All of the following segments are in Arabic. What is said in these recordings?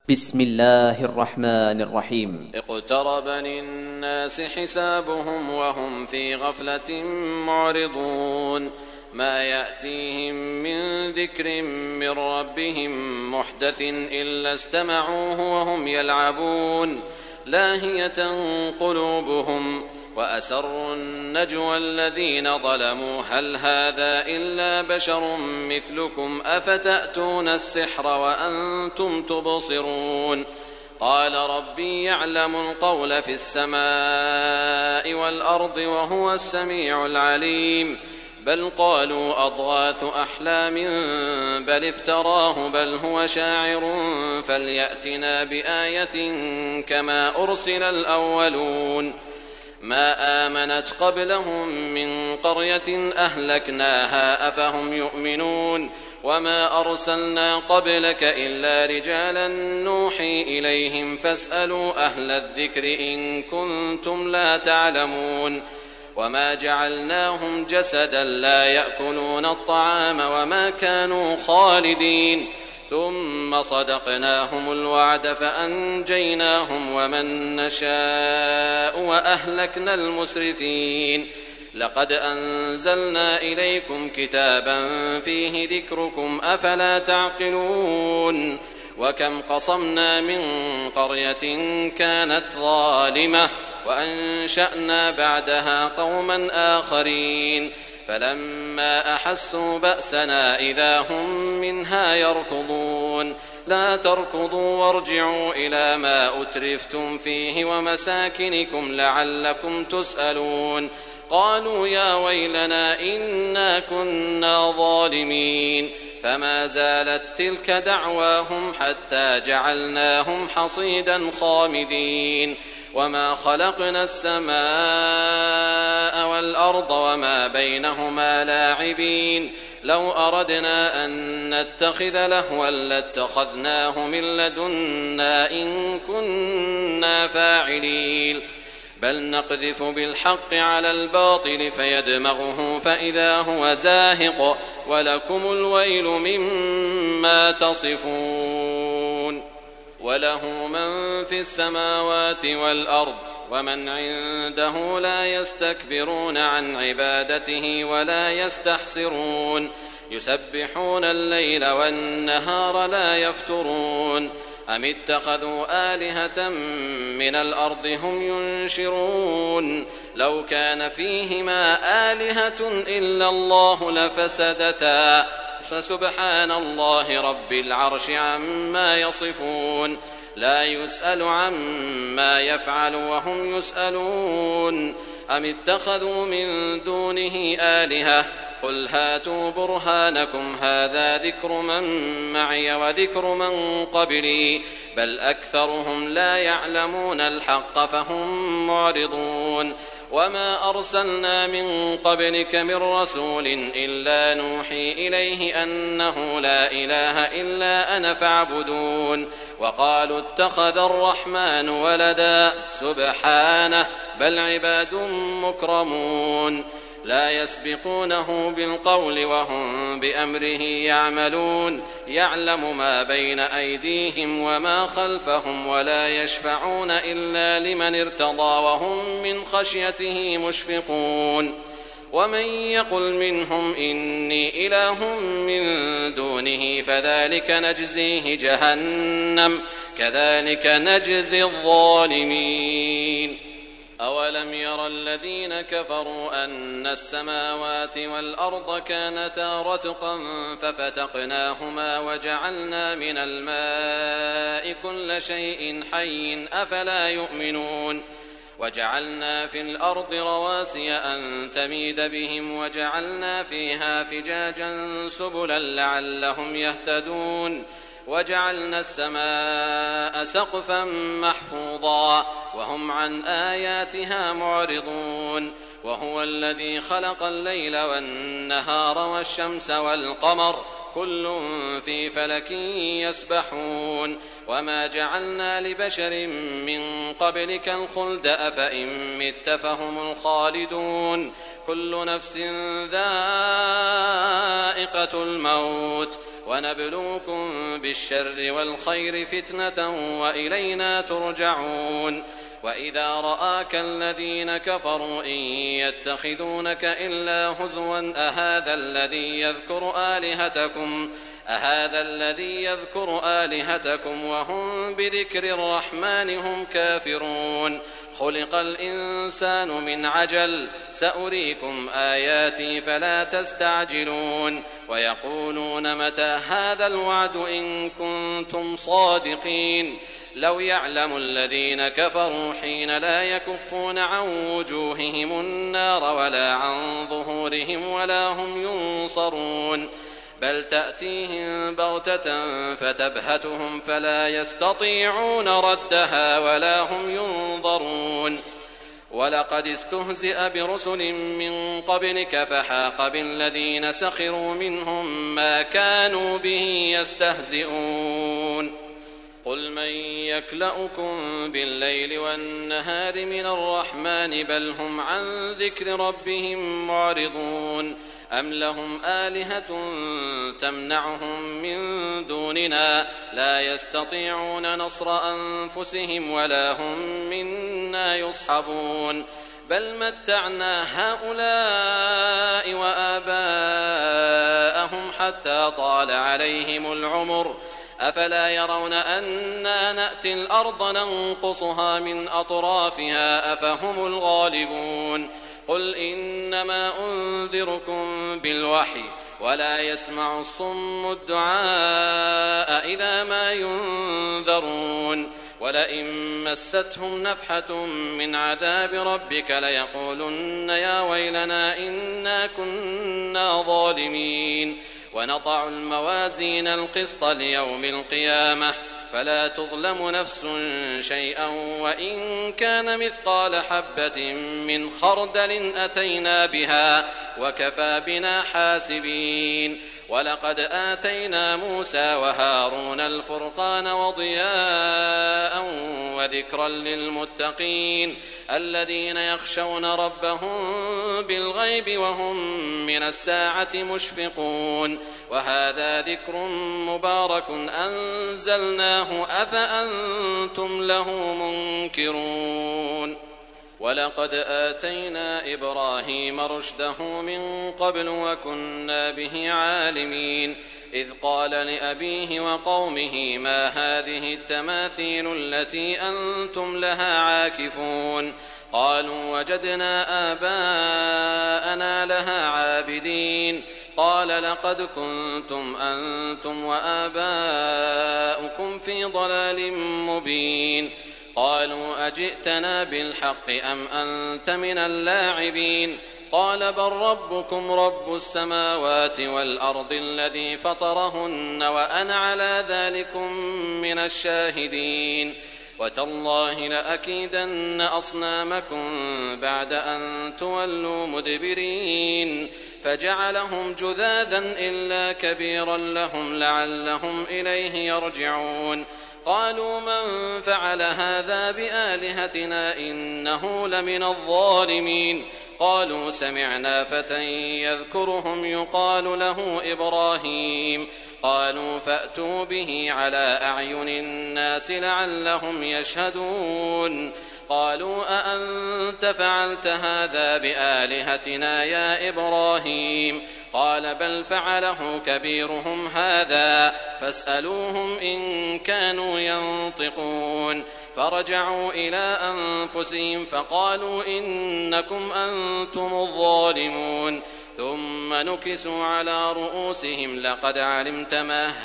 بسم الله الرحمن الرحيم. اقترب للناس حسابهم وهم في غفلة معرضون ما يأتيهم من ذكر من ربهم محدث إلا استمعوه وهم يلعبون لاهية قلوبهم وأسروا النجوى الذين ظلموا هل هذا إلا بشر مثلكم أفتأتون السحر وأنتم تبصرون قال ربي يعلم القول في السماء والأرض وهو السميع العليم بل قالوا أضغاث أحلام بل افتراه بل هو شاعر فليأتنا بآية كما أرسل الأولون ما آمنت قبلهم من قرية أهلكناها أفهم يؤمنون وما أرسلنا قبلك إلا رجالا نوحي إليهم فاسألوا أهل الذكر إن كنتم لا تعلمون وما جعلناهم جسدا لا يأكلون الطعام وما كانوا خالدين ثم صدقناهم الوعد فأنجيناهم ومن نشاء وأهلكنا المسرفين لقد أنزلنا إليكم كتابا فيه ذكركم أفلا تعقلون وكم قصمنا من قرية كانت ظالمة وأنشأنا بعدها قوما آخرين فلما أحسوا بأسنا إذا هم منها يركضون لا تركضوا وارجعوا إلى ما أترفتم فيه ومساكنكم لعلكم تسألون قالوا يا ويلنا إنا كنا ظالمين فما زالت تلك دعواهم حتى جعلناهم حصيدا خامدين وما خلقنا السماء والأرض وما بينهما لاعبين لو أردنا أن نتخذ لهوا لاتخذناه من لدنا إن كنا فاعلين بل نقذف بالحق على الباطل فيدمغه فإذا هو زاهق ولكم الويل مما تصفون وله من في السماوات والأرض ومن عنده لا يستكبرون عن عبادته ولا يستحسرون يسبحون الليل والنهار لا يفترون أم اتخذوا آلهة من الأرض هم ينشرون لو كان فيهما آلهة إلا الله لفسدتا فسبحان الله رب العرش عما يصفون لا يسأل عما يفعل وهم يسألون أم اتخذوا من دونه آلهة قل هاتوا برهانكم هذا ذكر من معي وذكر من قبلي بل أكثرهم لا يعلمون الحق فهم معرضون وما أرسلنا من قبلك من رسول إلا نوحي إليه أنه لا إله إلا أنا فاعبدون وقالوا اتخذ الرحمن ولدا سبحانه بل عباد مكرمون لا يسبقونه بالقول وهم بأمره يعملون يعلم ما بين أيديهم وما خلفهم ولا يشفعون إلا لمن ارتضى وهم من خشيته مشفقون ومن يقل منهم إني إله من دونه فذلك نجزيه جهنم كذلك نجزي الظالمين أولم ير الذين كفروا أن السماوات والأرض كانتا رتقا ففتقناهما وجعلنا من الماء كل شيء حي أفلا يؤمنون وجعلنا في الأرض رواسي أن تميد بهم وجعلنا فيها فجاجا سبلا لعلهم يهتدون وجعلنا السماء سقفا محفوظا وهم عن آياتها معرضون وهو الذي خلق الليل والنهار والشمس والقمر كل في فلك يسبحون وما جعلنا لبشر من قبلك الخلد أفإن مت فهم الخالدون كل نفس ذائقة الموت ونبلوكم بالشر والخير فتنة وإلينا ترجعون وإذا رآك الذين كفروا إن يتخذونك إلا هزوا أهذا الذي يذكر آلهتكم وهم بذكر الرحمن هم كافرون خلق الإنسان من عجل سأريكم آياتي فلا تستعجلون ويقولون متى هذا الوعد إن كنتم صادقين لو يعلم الذين كفروا حين لا يكفون عن وجوههم النار ولا عن ظهورهم ولا هم ينصرون بل تأتيهم بغتة فتبهتهم فلا يستطيعون ردها ولا هم ينظرون ولقد استهزئ برسل من قبلك فحاق بالذين سخروا منهم ما كانوا به يستهزئون قل من يكلؤكم بالليل والنهار من الرحمن بل هم عن ذكر ربهم معرضون أم لهم آلهة تمنعهم من دوننا لا يستطيعون نصر أنفسهم ولا هم منا يصحبون بل متعنا هؤلاء وآباءهم حتى طال عليهم العمر أفلا يرون أنا نأتي الأرض ننقصها من أطرافها أفهم الغالبون قل إنما أنذركم بالوحي ولا يسمع الصم الدعاء إذا ما ينذرون ولئن مستهم نفحة من عذاب ربك ليقولن يا ويلنا إنا كنا ظالمين ونضع الموازين القسط ليوم القيامة فلا تظلم نفس شيئا وإن كان مثقال حبة من خردل أتينا بها وكفى بنا حاسبين ولقد آتينا موسى وهارون الفرقان وضياء وذكرا للمتقين الذين يخشون ربهم بالغيب وهم من الساعة مشفقون وهذا ذكر مبارك أنزلناه أفأنتم له منكرون ولقد آتينا إبراهيم رشده من قبل وكنا به عالمين إذ قال لأبيه وقومه ما هذه التماثيل التي أنتم لها عاكفون قالوا وجدنا آباءنا لها عابدين قال لقد كنتم أنتم وآباؤكم في ضلال مبين قالوا أجئتنا بالحق أم أنت من اللاعبين قال بل ربكم رب السماوات والأرض الذي فطرهن وأنا على ذلكم من الشاهدين وتالله لأكيدن أصنامكم بعد أن تولوا مدبرين فجعلهم جذاذا إلا كبيرا لهم لعلهم إليه يرجعون قالوا من فعل هذا بآلهتنا إنه لمن الظالمين قالوا سمعنا فتى يذكرهم يقال له إبراهيم قالوا فأتوا به على أعين الناس لعلهم يشهدون قالوا أأنت فعلت هذا بآلهتنا يا إبراهيم قال بل فعله كبيرهم هذا فاسألوهم إن كانوا ينطقون فرجعوا إلى أنفسهم فقالوا إنكم أنتم الظالمون ثم نكسوا على رؤوسهم لقد علمت ما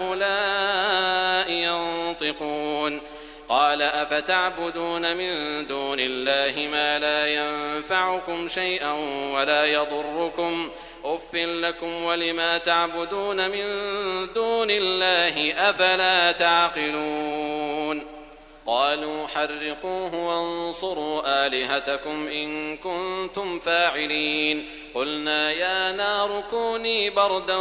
هؤلاء ينطقون قال أفتعبدون من دون الله ما لا ينفعكم شيئا ولا يضركم أف لكم ولما تعبدون من دون الله أفلا تعقلون قالوا حرقوه وانصروا آلهتكم إن كنتم فاعلين قلنا يا نار كوني بردا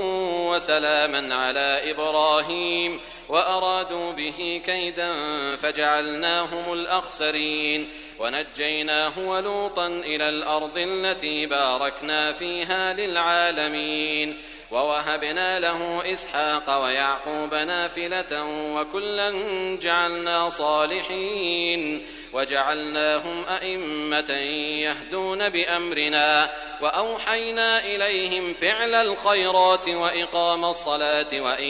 وسلاما على إبراهيم وأرادوا به كيدا فجعلناهم الأخسرين ونجيناه ولوطا إلى الأرض التي باركنا فيها للعالمين ووهبنا له إسحاق ويعقوب نافلة وكلا جعلنا صالحين وجعلناهم أئمة يهدون بأمرنا وأوحينا إليهم فعل الخيرات وإقام الصلاة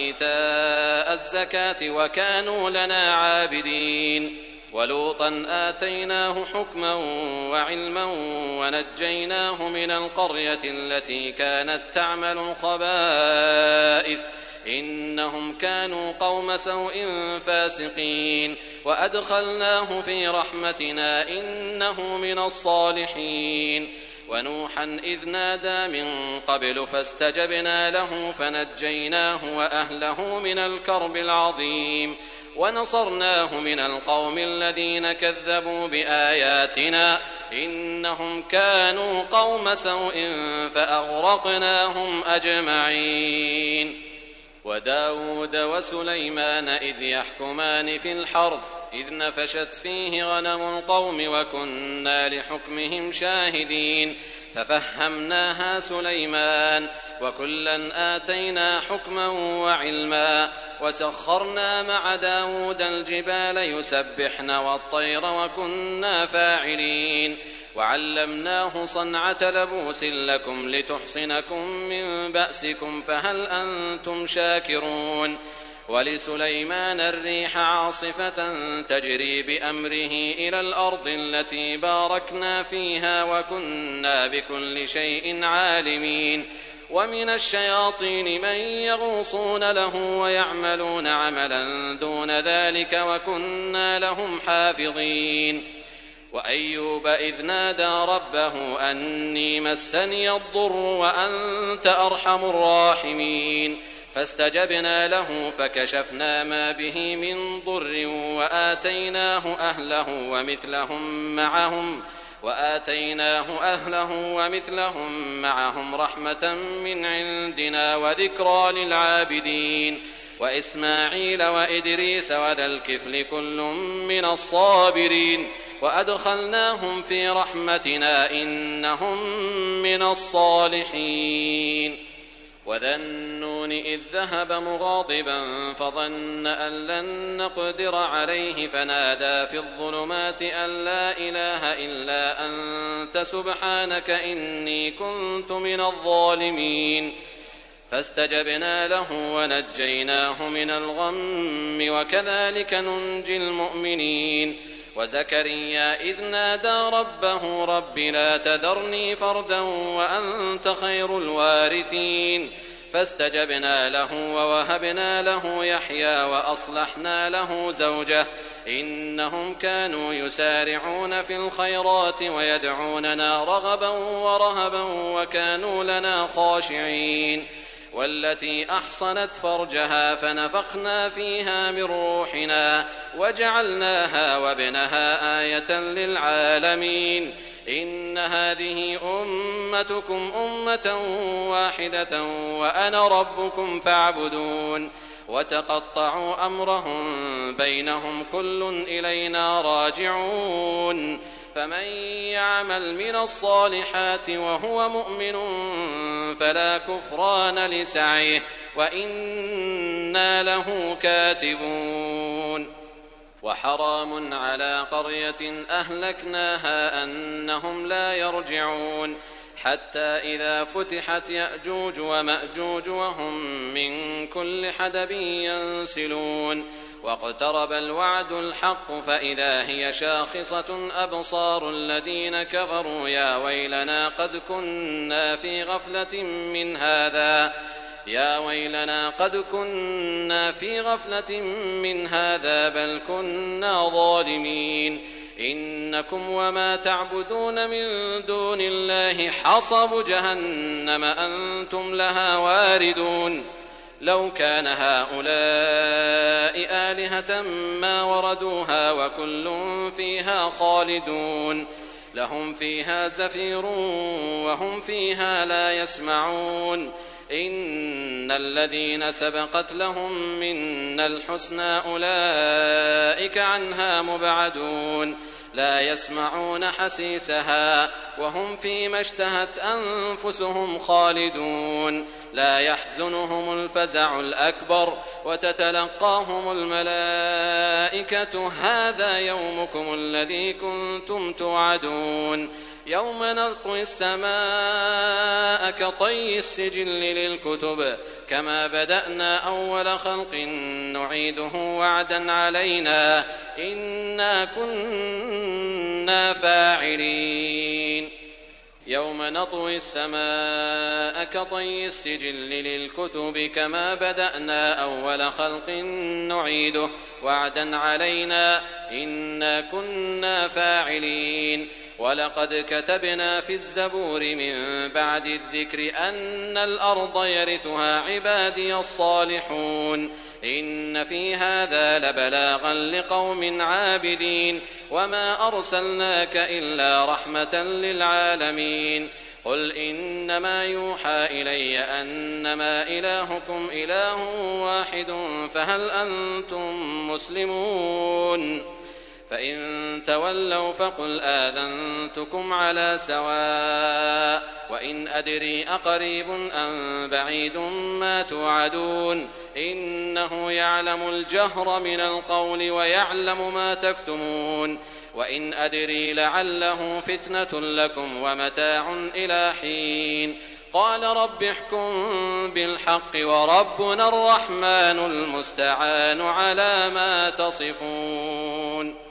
وإيتاء الزكاة وكانوا لنا عابدين ولوطا آتيناه حكما وعلما ونجيناه من القرية التي كانت تعمل الخبائث إنهم كانوا قوم سوء فاسقين وأدخلناه في رحمتنا إنه من الصالحين ونوحا إذ نادى من قبل فاستجبنا له فنجيناه وأهله من الكرب العظيم ونصرناه من القوم الذين كذبوا بآياتنا إنهم كانوا قوم سوء فأغرقناهم أجمعين وداود وسليمان إذ يحكمان في الحرث إذ نفشت فيه غنم القوم وكنا لحكمهم شاهدين ففهمناها سليمان وكلا آتينا حكما وعلما وسخرنا مع داود الجبال يسبحن والطير وكنا فاعلين وعلمناه صنعة لبوس لكم لتحصنكم من بأسكم فهل أنتم شاكرون ولسليمان الريح عاصفة تجري بأمره إلى الأرض التي باركنا فيها وكنا بكل شيء عالمين ومن الشياطين من يغوصون له ويعملون عملا دون ذلك وكنا لهم حافظين وأيوب إذ نادى ربه أني مسني الضر وأنت أرحم الراحمين فاستجبنا له فكشفنا ما به من ضر وآتيناه أهله ومثلهم معهم رحمة من عندنا وذكرى للعابدين وإسماعيل وإدريس وذا الكفل كل من الصابرين وأدخلناهم في رحمتنا إنهم من الصالحين وذا النون إذ ذهب مغاضبا فظن أن لن نقدر عليه فنادى في الظلمات أن لا إله إلا أنت سبحانك إني كنت من الظالمين فاستجبنا له ونجيناه من الغم وكذلك ننجي المؤمنين وزكريا إذ نادى ربه رب لا تذرني فردا وأنت خير الوارثين فاستجبنا له ووهبنا له يحيى وأصلحنا له زوجه إنهم كانوا يسارعون في الخيرات ويدعوننا رغبا ورهبا وكانوا لنا خاشعين والتي أحصنت فرجها فنفخنا فيها من روحنا وجعلناها وابنها آية للعالمين إن هذه أمتكم أمة واحدة وأنا ربكم فاعبدون وتقطعوا أمرهم بينهم كل إلينا راجعون فمن يعمل من الصالحات وهو مؤمن فلا كفران لسعيه وإنا له كاتبون وحرام على قرية أهلكناها أنهم لا يرجعون حتى إذا فتحت يأجوج ومأجوج وهم من كل حدب ينسلون واقترب الوعد الحق فإذا هي شاخصة أبصار الذين كفروا يا ويلنا قد كنا في غفلة من هذا بل كنا ظالمين إنكم وما تعبدون من دون الله حصب جهنم أنتم لها واردون لو كان هؤلاء آلهة ما وردوها وكل فيها خالدون لهم فيها زفير وهم فيها لا يسمعون إن الذين سبقت لهم منا الحسنى أولئك عنها مبعدون لا يسمعون حسيسها وهم فيما اشتهت أنفسهم خالدون لا يحزنهم الفزع الأكبر وتتلقاهم الملائكة هذا يومكم الذي كنتم توعدون يوم نطوي السماء كطي السجل للكتب كما بدأنا أول خلق نعيده وعدا علينا إنا كنا فاعلين يوم نطوي السماء كطي السجل للكتب كما بدأنا أول خلق نعيده وعدا علينا إنا كنا فاعلين ولقد كتبنا في الزبور من بعد الذكر أن الأرض يرثها عبادي الصالحون إن في هذا لبلاغا لقوم عابدين وما أرسلناك إلا رحمة للعالمين قل إنما يوحى إلي أنما إلهكم إله واحد فهل أنتم مسلمون فإن تولوا فقل آذنتكم على سواء وإن أدري أقريب أم بعيد ما توعدون إنه يعلم الجهر من القول ويعلم ما تكتمون وإن أدري لعله فتنة لكم ومتاع إلى حين قال رب احكم بالحق وربنا الرحمن المستعان على ما تصفون